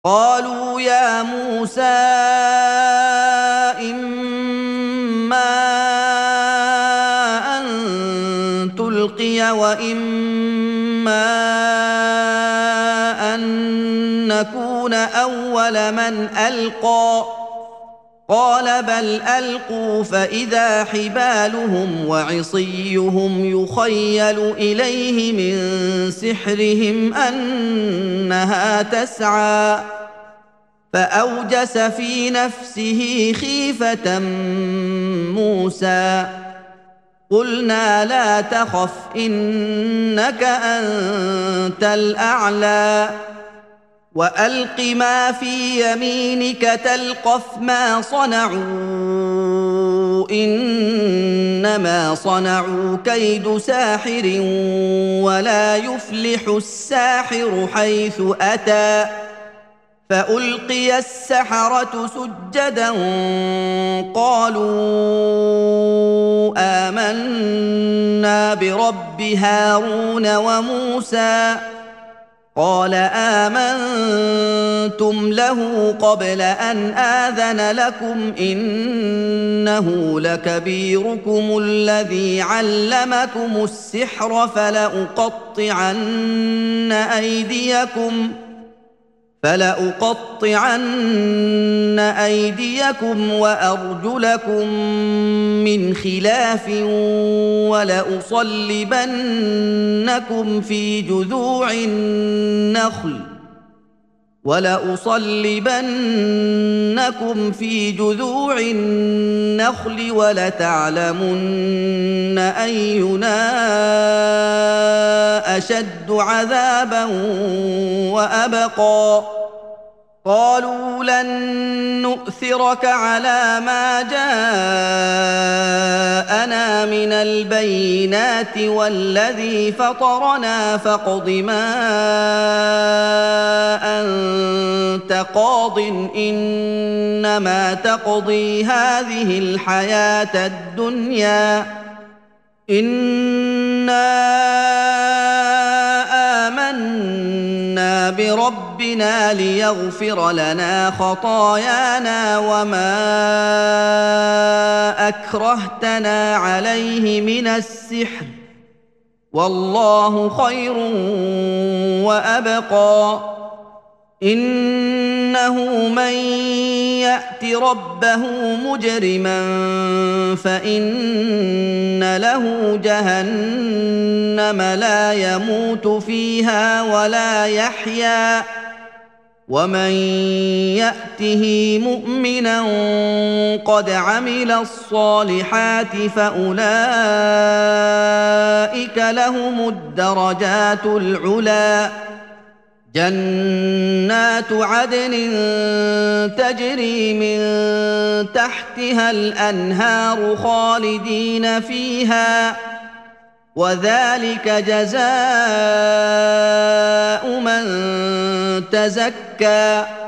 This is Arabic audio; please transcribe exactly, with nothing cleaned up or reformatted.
قالوا يا موسى إما أن تلقي وإما أن نكون أول من ألقى قال بل ألقوا فإذا حبالهم وعصيهم يخيل إليه من سحرهم أنها تسعى فأوجس في نفسه خيفة موسى قلنا لا تخف إنك أنت الأعلى وألق ما في يمينك تلقف ما صنعوا إنما صنعوا كيد ساحر ولا يفلح الساحر حيث أتى فألقي السحرة سجدا قالوا آمنا برب هارون وموسى قال آمنتم له قبل أن آذن لكم إنه لكبيركم الذي علمكم السحر فلأقطعن أيديكم فلأقطعن أيديكم وأرجلكم من خلاف ولأصلبنكم في جذوع النخل ولأصلبنكم في جذوع النخل ولتعلمن أينا أشد عذابا وأبقى قالوا لن نؤثرك على ما جاءنا من البينات والذي فطرنا فاقض ما أنت قاض إنما تقضي هذه الحياة الدنيا إنا آمنا بربنا ليغفر لنا خطايانا وما أكرهتنا عليه من السحر والله خير وأبقى إنه من يأت ربه مجرما فإن له جهنم لا يموت فيها ولا يحيا ومن يأته مؤمنا قد عمل الصالحات فأولئك لهم الدرجات العلى جنات عدن تجري من تحتها الأنهار خالدين فيها وذلك جزاء من تزكى